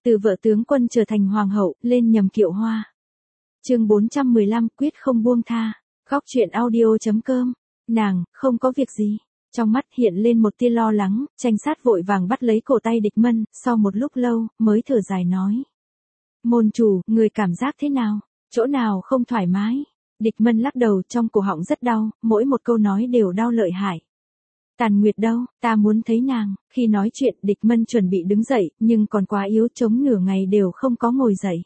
Từ vợ tướng quân trở thành hoàng hậu, lên nhầm kiệu hoa. Chương 415, quyết không buông tha. Góc truyện audio.com. Nàng, không có việc gì. Trong mắt hiện lên một tia lo lắng, Tranh Sát vội vàng bắt lấy cổ tay Địch Mân, sau một lúc lâu, mới thở dài nói. Môn chủ, người cảm giác thế nào? Chỗ nào không thoải mái? Địch Mân lắc đầu, trong cổ họng rất đau, mỗi một câu nói đều đau lợi hại. Tàn Nguyệt đâu, ta muốn thấy nàng. Khi nói chuyện, Địch Mân chuẩn bị đứng dậy, nhưng còn quá yếu, chống nửa ngày đều không có ngồi dậy.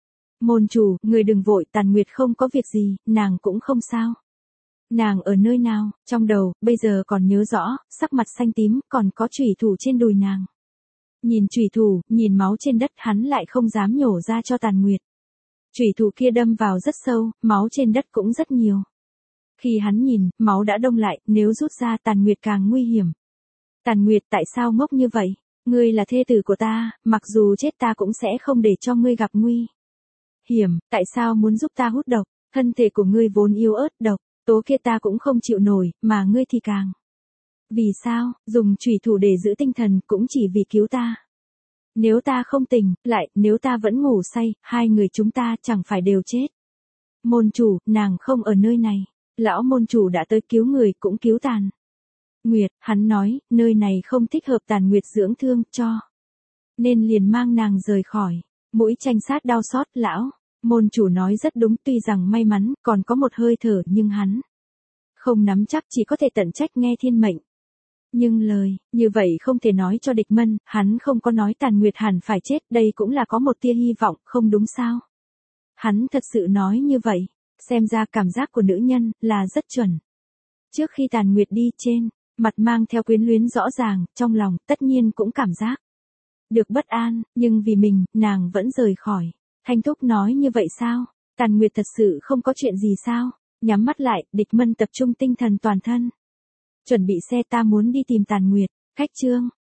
Môn chủ, người đừng vội, Tàn Nguyệt không có việc gì, nàng cũng không sao. Nàng ở nơi nào? Trong đầu, bây giờ còn nhớ rõ, sắc mặt xanh tím, còn có chủy thủ trên đùi nàng. Nhìn chủy thủ, nhìn máu trên đất, hắn lại không dám nhổ ra cho Tàn Nguyệt. Chủy thủ kia đâm vào rất sâu, máu trên đất cũng rất nhiều. Khi hắn nhìn, máu đã đông lại, nếu rút ra Tàn Nguyệt càng nguy hiểm. Tàn Nguyệt, tại sao ngốc như vậy? Ngươi là thê tử của ta, mặc dù chết ta cũng sẽ không để cho ngươi gặp nguy hiểm, tại sao muốn giúp ta hút độc? Thân thể của ngươi vốn yếu ớt, độc tố kia ta cũng không chịu nổi, mà ngươi thì càng. Vì sao, dùng chủy thủ để giữ tinh thần cũng chỉ vì cứu ta. Nếu ta không tỉnh, lại, nếu ta vẫn ngủ say, hai người chúng ta chẳng phải đều chết. Môn chủ, nàng không ở nơi này. Lão môn chủ đã tới cứu người cũng cứu Tàn Nguyệt, hắn nói, nơi này không thích hợp Tàn Nguyệt dưỡng thương, cho nên liền mang nàng rời khỏi. Mũi Tranh Sát đau xót, lão môn chủ nói rất đúng, tuy rằng may mắn, còn có một hơi thở, nhưng hắn không nắm chắc, chỉ có thể tận trách nghe thiên mệnh. Nhưng lời như vậy không thể nói cho Địch Mân, hắn không có nói Tàn Nguyệt hẳn phải chết, đây cũng là có một tia hy vọng, không đúng sao? Hắn thật sự nói như vậy, xem ra cảm giác của nữ nhân là rất chuẩn. Trước khi Tàn Nguyệt đi, trên mặt mang theo quyến luyến rõ ràng, trong lòng tất nhiên cũng cảm giác được bất an, nhưng vì mình, nàng vẫn rời khỏi. Thanh Thúc nói như vậy sao? Tàn Nguyệt thật sự không có chuyện gì sao? Nhắm mắt lại, Địch Mân tập trung tinh thần toàn thân. Chuẩn bị xe, ta muốn đi tìm Tàn Nguyệt. Khách trương,